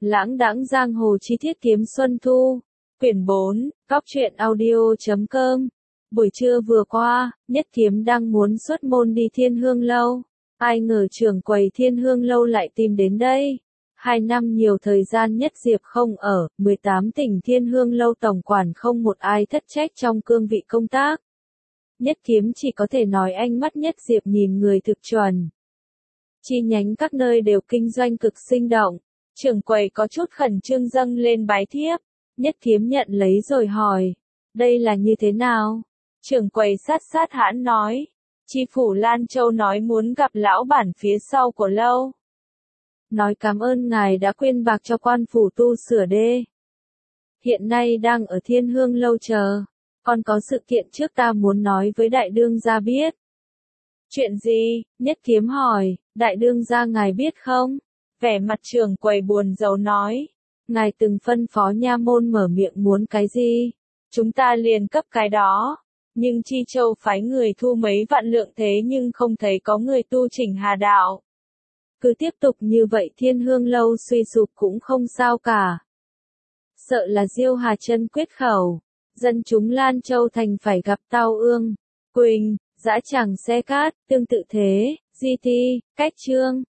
Lãng đãng giang hồ chi tiết kiếm xuân thu. Quyển 4, Cóc truyện audio.com. Buổi trưa vừa qua, Nhất Kiếm đang muốn xuất môn đi Thiên Hương Lâu. Ai ngờ trưởng quầy Thiên Hương Lâu lại tìm đến đây. 2 năm nhiều thời gian Nhất Diệp không ở, 18 tỉnh Thiên Hương Lâu tổng quản không một ai thất trách trong cương vị công tác. Nhất Kiếm chỉ có thể nói ánh mắt Nhất Diệp nhìn người thực chuẩn. Chi nhánh các nơi đều kinh doanh cực sinh động. Trưởng quầy có chút khẩn trương dâng lên bái thiếp. Nhất Kiếm nhận lấy rồi hỏi. Đây là như thế nào? Trưởng quầy sát hãn nói. Chi phủ Lan Châu nói muốn gặp lão bản phía sau của lâu. Nói cảm ơn ngài đã quyên bạc cho quan phủ tu sửa đê. Hiện nay đang ở Thiên Hương Lâu chờ. Còn có sự kiện trước ta muốn nói với đại đương gia biết. Chuyện gì? Nhất Kiếm hỏi. Đại đương gia ngài biết không? Vẻ mặt trưởng quầy buồn rầu nói. Ngài từng phân phó nha môn mở miệng muốn cái gì? Chúng ta liền cấp cái đó. Nhưng Chi Châu phái người thu mấy vạn lượng thế nhưng không thấy có người tu chỉnh hà đạo. Cứ tiếp tục như vậy Thiên Hương Lâu suy sụp cũng không sao cả. Sợ là Diêu Hà Chân quyết khẩu. Dân chúng Lan Châu thành phải gặp Tao Ương, Quỳnh, dã tràng xe cát, tương tự thế, di thi, cách chương.